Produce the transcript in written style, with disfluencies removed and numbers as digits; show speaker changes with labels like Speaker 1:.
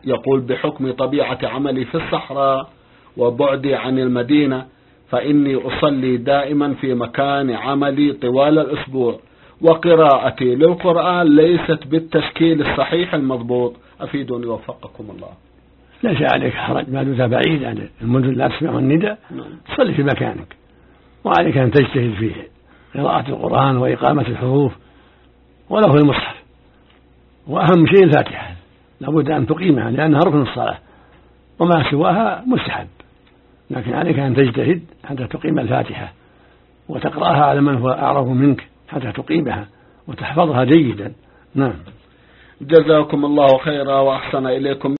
Speaker 1: يقول بحكم طبيعة عملي في الصحراء وبعدي عن المدينة، فإني أصلي دائما في مكان عملي طوال الأسبوع، وقراءتي للقرآن ليست بالتشكيل الصحيح المضبوط، أفيدوني وفقكم الله.
Speaker 2: ليس عليك حرج ما دمت بعيد عن المدن لا تسمع النداء، صلي في مكانك، وعليك أن تجتهد في قراءة القرآن وإقامة الحروف ولو في المصحف، وأهم شيء الفاتحة لابد أن تقيمها لأنها ركن الصلاة، وما سواها مستحب، لكن عليك أن تجتهد حتى تقيم الفاتحة وتقرأها على من هو أعرف منك حتى تقيمها وتحفظها جيدا. نعم.
Speaker 1: جزاكم الله خيرا وأحسن إليكم.